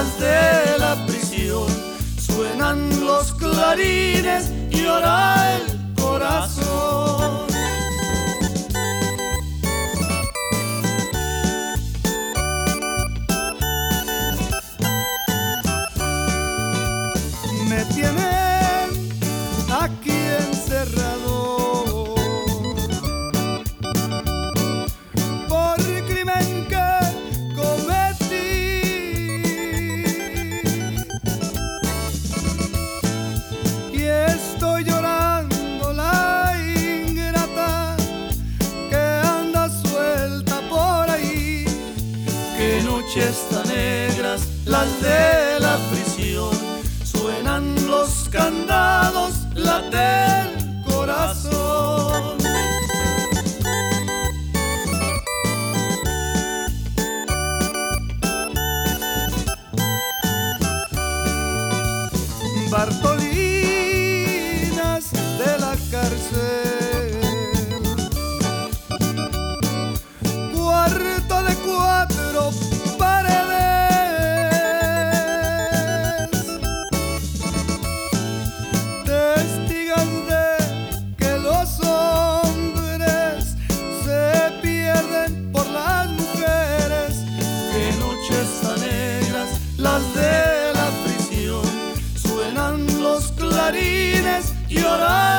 las de la prisión. Suenan los clarines, llora el corazón. Me tienen aquí encerrado por crimen que cometí, y estoy llorando la ingrata que anda suelta por ahí. Qué noches tan negras las de la prisión, suenan los candados, late el corazón. Bartolinas de la cárcel, cuarto de 4 paredes, testigan de que los hombres se pierden por las mujeres. Qué noches tan negras las de la prisión, suenan los clarines, lloran